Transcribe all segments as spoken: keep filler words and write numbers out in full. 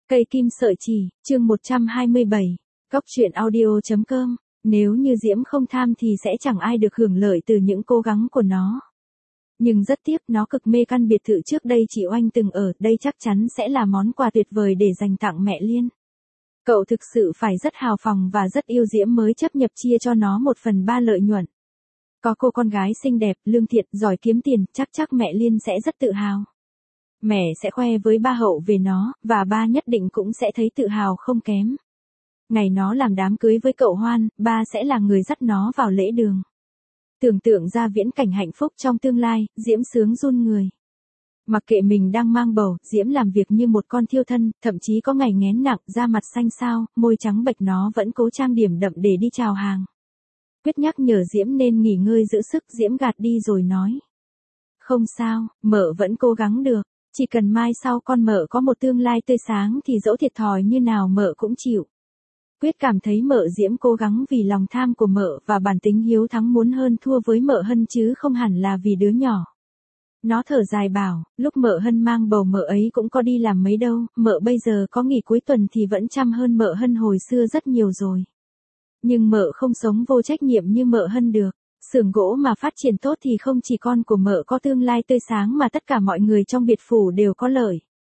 Cây kim sợi chỉ, chương một trăm hai mươi bảy, Cóc truyện audio chấm com, nếu như Diễm không tham thì sẽ chẳng ai được hưởng lợi từ những cố gắng của nó. Nhưng rất tiếc nó cực mê căn biệt thự trước đây chị Oanh từng ở, đây chắc chắn sẽ là món quà tuyệt vời để dành tặng mẹ Liên. Cậu thực sự phải rất hào phóng và rất yêu Diễm mới chấp nhập chia cho nó một phần ba lợi nhuận. Có cô con gái xinh đẹp, lương thiện, giỏi kiếm tiền, chắc chắc mẹ Liên sẽ rất tự hào. Mẹ sẽ khoe với ba Hậu về nó, và ba nhất định cũng sẽ thấy tự hào không kém. Ngày nó làm đám cưới với cậu Hoan, ba sẽ là người dắt nó vào lễ đường. Tưởng tượng ra viễn cảnh hạnh phúc trong tương lai, Diễm sướng run người. Mặc kệ mình đang mang bầu, Diễm làm việc như một con thiêu thân, thậm chí có ngày nghén nặng, da mặt xanh xao, môi trắng bệch nó vẫn cố trang điểm đậm để đi chào hàng. Quyết nhắc nhở Diễm nên nghỉ ngơi giữ sức, Diễm gạt đi rồi nói. Không sao, mợ vẫn cố gắng được. Chỉ cần mai sau con mợ có một tương lai tươi sáng thì dẫu thiệt thòi như nào mợ cũng chịu. Quyết cảm thấy mợ Diễm cố gắng vì lòng tham của mợ và bản tính hiếu thắng muốn hơn thua với mợ Hân chứ không hẳn là vì đứa nhỏ. Nó thở dài bảo, lúc mợ Hân mang bầu mợ ấy cũng có đi làm mấy đâu, mợ bây giờ có nghỉ cuối tuần thì vẫn chăm hơn mợ Hân hồi xưa rất nhiều rồi. Nhưng mợ không sống vô trách nhiệm như mợ Hân được. Xưởng gỗ mà phát triển tốt thì không chỉ con của mợ có tương lai tươi sáng mà tất cả mọi người trong biệt phủ đều có lợi.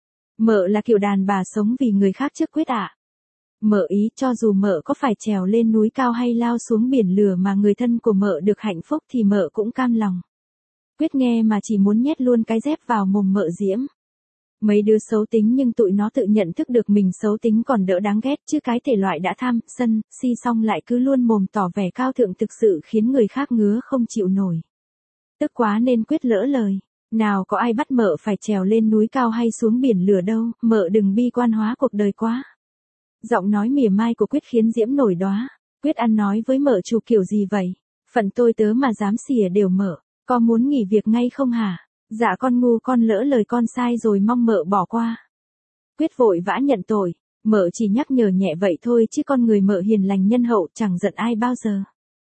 Mợ là kiểu đàn bà sống vì người khác trước Quyết ạ. Mợ ý cho dù mợ có phải trèo lên núi cao hay lao xuống biển lửa mà người thân của mợ được hạnh phúc thì mợ cũng cam lòng. Quyết nghe mà chỉ muốn nhét luôn cái dép vào mồm mợ Diễm. Mấy đứa xấu tính nhưng tụi nó tự nhận thức được mình xấu tính còn đỡ đáng ghét chứ cái thể loại đã tham, sân, si xong lại cứ luôn mồm tỏ vẻ cao thượng thực sự khiến người khác ngứa không chịu nổi. Tức quá nên Quyết lỡ lời. Nào có ai bắt mợ phải trèo lên núi cao hay xuống biển lửa đâu, mợ đừng bi quan hóa cuộc đời quá. Giọng nói mỉa mai của Quyết khiến Diễm nổi đóa. Quyết ăn nói với mợ chủ kiểu gì vậy? Phận tôi tớ mà dám xỉa đều mợ, có muốn nghỉ việc ngay không hả? Dạ con ngu con lỡ lời con sai rồi mong mợ bỏ qua. Quyết vội vã nhận tội, mợ chỉ nhắc nhở nhẹ vậy thôi chứ con người mợ hiền lành nhân hậu chẳng giận ai bao giờ.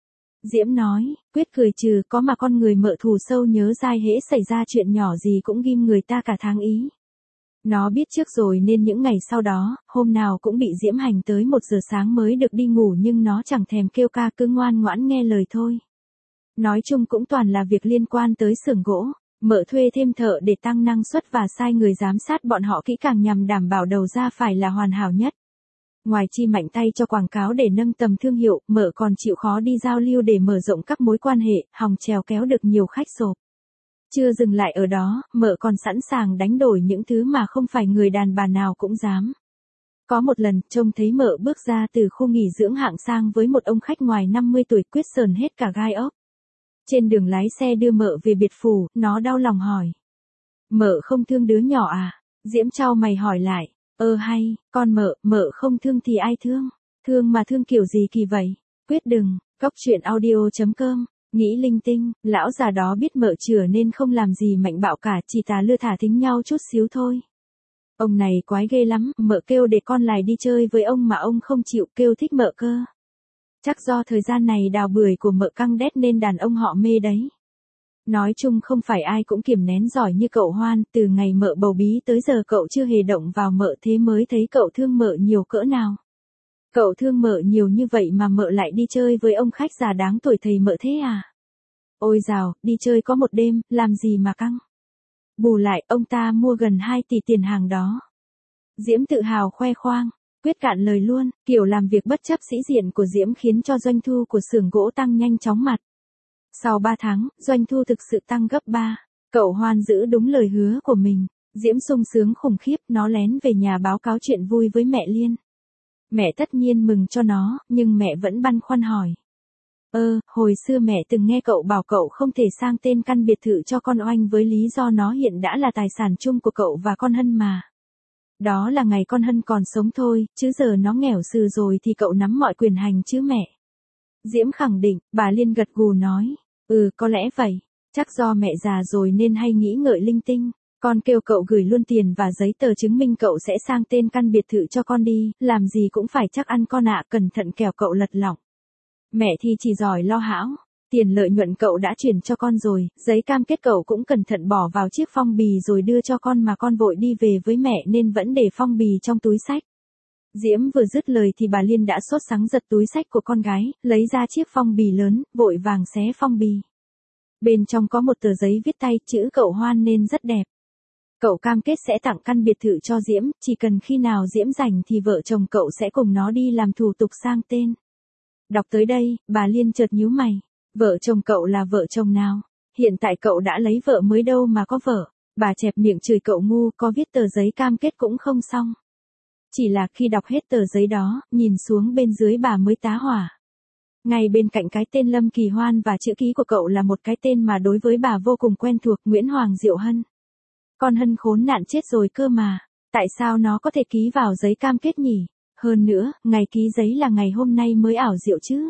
Diễm nói, Quyết cười trừ có mà con người mợ thù sâu nhớ dai hễ xảy ra chuyện nhỏ gì cũng ghim người ta cả tháng ý. Nó biết trước rồi nên những ngày sau đó, hôm nào cũng bị Diễm hành tới một giờ sáng mới được đi ngủ nhưng nó chẳng thèm kêu ca cứ ngoan ngoãn nghe lời thôi. Nói chung cũng toàn là việc liên quan tới xưởng gỗ. Mợ thuê thêm thợ để tăng năng suất và sai người giám sát bọn họ kỹ càng nhằm đảm bảo đầu ra phải là hoàn hảo nhất. Ngoài chi mạnh tay cho quảng cáo để nâng tầm thương hiệu, mợ còn chịu khó đi giao lưu để mở rộng các mối quan hệ, hòng trèo kéo được nhiều khách sộp. Chưa dừng lại ở đó, mợ còn sẵn sàng đánh đổi những thứ mà không phải người đàn bà nào cũng dám. Có một lần, trông thấy mợ bước ra từ khu nghỉ dưỡng hạng sang với một ông khách ngoài năm mươi tuổi Quyết sờn hết cả gai ốc. Trên đường lái xe đưa mợ về biệt phủ, nó đau lòng hỏi. Mợ không thương đứa nhỏ à? Diễm chau mày hỏi lại. Ơ hay, con mợ, mợ không thương thì ai thương? Thương mà thương kiểu gì kỳ vậy? Quyết đừng, Cóc truyện audio chấm com, nghĩ linh tinh, lão già đó biết mợ chửa nên không làm gì mạnh bạo cả, chỉ tà lưa thả thính nhau chút xíu thôi. Ông này quái ghê lắm, mợ kêu để con lại đi chơi với ông mà ông không chịu, kêu thích mợ cơ. Chắc do thời gian này đào bưởi của mợ căng đét nên đàn ông họ mê đấy. Nói chung không phải ai cũng kiềm nén giỏi như cậu Hoan, từ ngày mợ bầu bí tới giờ cậu chưa hề động vào mợ thế mới thấy cậu thương mợ nhiều cỡ nào. Cậu thương mợ nhiều như vậy mà mợ lại đi chơi với ông khách già đáng tuổi thầy mợ thế à? Ôi dào, đi chơi có một đêm, làm gì mà căng. Bù lại, ông ta mua gần hai tỷ tiền hàng đó. Diễm tự hào khoe khoang. Quyết cạn lời luôn, kiểu làm việc bất chấp sĩ diện của Diễm khiến cho doanh thu của xưởng gỗ tăng nhanh chóng mặt. Sau ba tháng, doanh thu thực sự tăng gấp ba. Cậu Hoan giữ đúng lời hứa của mình. Diễm sung sướng khủng khiếp, nó lén về nhà báo cáo chuyện vui với mẹ Liên. Mẹ tất nhiên mừng cho nó, nhưng mẹ vẫn băn khoăn hỏi. Ơ, hồi xưa mẹ từng nghe cậu bảo cậu không thể sang tên căn biệt thự cho con Oanh với lý do nó hiện đã là tài sản chung của cậu và con Hân mà. Đó là ngày con Hân còn sống thôi, chứ giờ nó nghèo sự rồi thì cậu nắm mọi quyền hành chứ mẹ. Diễm khẳng định, bà Liên gật gù nói. Ừ, có lẽ vậy. Chắc do mẹ già rồi nên hay nghĩ ngợi linh tinh. Con kêu cậu gửi luôn tiền và giấy tờ chứng minh cậu sẽ sang tên căn biệt thự cho con đi, làm gì cũng phải chắc ăn con ạ, cẩn thận kẻo cậu lật lọng. Mẹ thì chỉ giỏi lo hão. Tiền lợi nhuận cậu đã chuyển cho con rồi, giấy cam kết cậu cũng cẩn thận bỏ vào chiếc phong bì rồi đưa cho con mà con vội đi về với mẹ nên vẫn để phong bì trong túi xách. Diễm vừa dứt lời thì bà Liên đã sốt sắng giật túi xách của con gái, lấy ra chiếc phong bì lớn, vội vàng xé phong bì. Bên trong có một tờ giấy viết tay, chữ cậu Hoan nên rất đẹp. Cậu cam kết sẽ tặng căn biệt thự cho Diễm, chỉ cần khi nào Diễm rảnh thì vợ chồng cậu sẽ cùng nó đi làm thủ tục sang tên. Đọc tới đây, bà Liên chợt nhíu mày. Vợ chồng cậu là vợ chồng nào? Hiện tại cậu đã lấy vợ mới đâu mà có vợ. Bà chẹp miệng chửi cậu ngu, có viết tờ giấy cam kết cũng không xong. Chỉ là khi đọc hết tờ giấy đó, nhìn xuống bên dưới bà mới tá hỏa. Ngay bên cạnh cái tên Lâm Kỳ Hoan và chữ ký của cậu là một cái tên mà đối với bà vô cùng quen thuộc, Nguyễn Hoàng Diệu Hân. Con Hân khốn nạn chết rồi cơ mà, tại sao nó có thể ký vào giấy cam kết nhỉ? Hơn nữa, ngày ký giấy là ngày hôm nay mới ảo diệu chứ.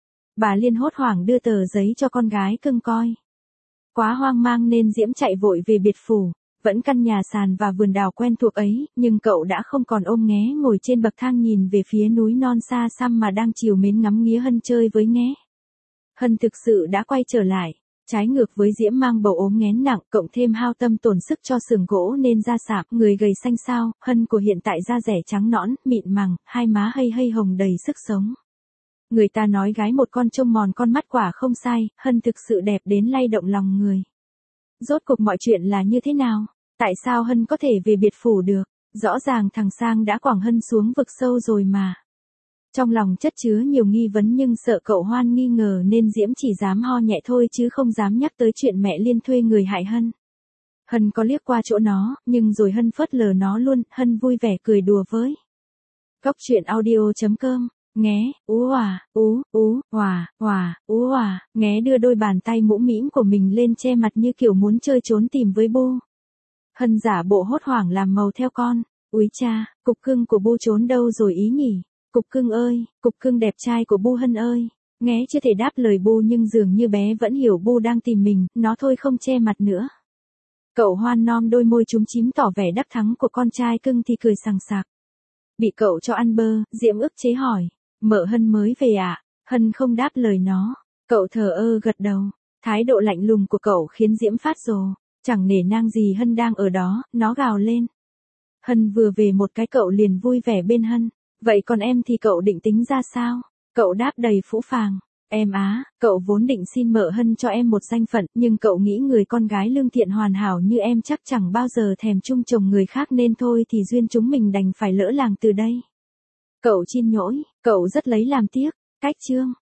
Bà Liên hốt hoảng đưa tờ giấy cho con gái cưng coi. Quá hoang mang nên Diễm chạy vội về biệt phủ, vẫn căn nhà sàn và vườn đào quen thuộc ấy, nhưng cậu đã không còn ôm nghé ngồi trên bậc thang nhìn về phía núi non xa xăm mà đang trìu mến ngắm nghía Hân chơi với nghé. Hân thực sự đã quay trở lại, trái ngược với Diễm mang bầu ốm nghén nặng, cộng thêm hao tâm tổn sức cho xưởng gỗ nên da sạm, người gầy xanh xao, Hân của hiện tại da rẻ trắng nõn, mịn màng, hai má hây hây hồng đầy sức sống. Người ta nói gái một con trông mòn con mắt quả không sai, Hân thực sự đẹp đến lay động lòng người. Rốt cuộc mọi chuyện là như thế nào? Tại sao Hân có thể về biệt phủ được? Rõ ràng thằng Sang đã quẳng Hân xuống vực sâu rồi mà. Trong lòng chất chứa nhiều nghi vấn nhưng sợ cậu Hoan nghi ngờ nên Diễm chỉ dám ho nhẹ thôi chứ không dám nhắc tới chuyện mẹ Liên thuê người hại Hân. Hân có liếc qua chỗ nó, nhưng rồi Hân phớt lờ nó luôn, Hân vui vẻ cười đùa với. Góc truyện audio chấm com. Nghé, ú hòa, ú, ú, hòa, hòa, ú hòa, nghé đưa đôi bàn tay mũm mĩm của mình lên che mặt như kiểu muốn chơi trốn tìm với Bu. Hân giả bộ hốt hoảng làm màu theo con. Úi cha, cục cưng của Bu trốn đâu rồi ý nhỉ? Cục cưng ơi, cục cưng đẹp trai của Bu Hân ơi. Nghé chưa thể đáp lời Bu nhưng dường như bé vẫn hiểu Bu đang tìm mình, nó thôi không che mặt nữa. Cậu Hoan nom đôi môi chúm chím tỏ vẻ đắc thắng của con trai cưng thì cười sằng sặc. Bị cậu cho ăn bơ, Diễm ức chế hỏi. Mợ Hân mới về ạ? À? Hân không đáp lời nó. Cậu thờ ơ gật đầu. Thái độ lạnh lùng của cậu khiến Diễm phát rồ. Chẳng nể nang gì Hân đang ở đó, nó gào lên. Hân vừa về một cái cậu liền vui vẻ bên Hân. Vậy còn em thì cậu định tính ra sao? Cậu đáp đầy phũ phàng. Em á, cậu vốn định xin mợ Hân cho em một danh phận, nhưng cậu nghĩ người con gái lương thiện hoàn hảo như em chắc chẳng bao giờ thèm chung chồng người khác nên thôi thì duyên chúng mình đành phải lỡ làng từ đây. Cậu chin nhỗi, cậu rất lấy làm tiếc. Cách chương.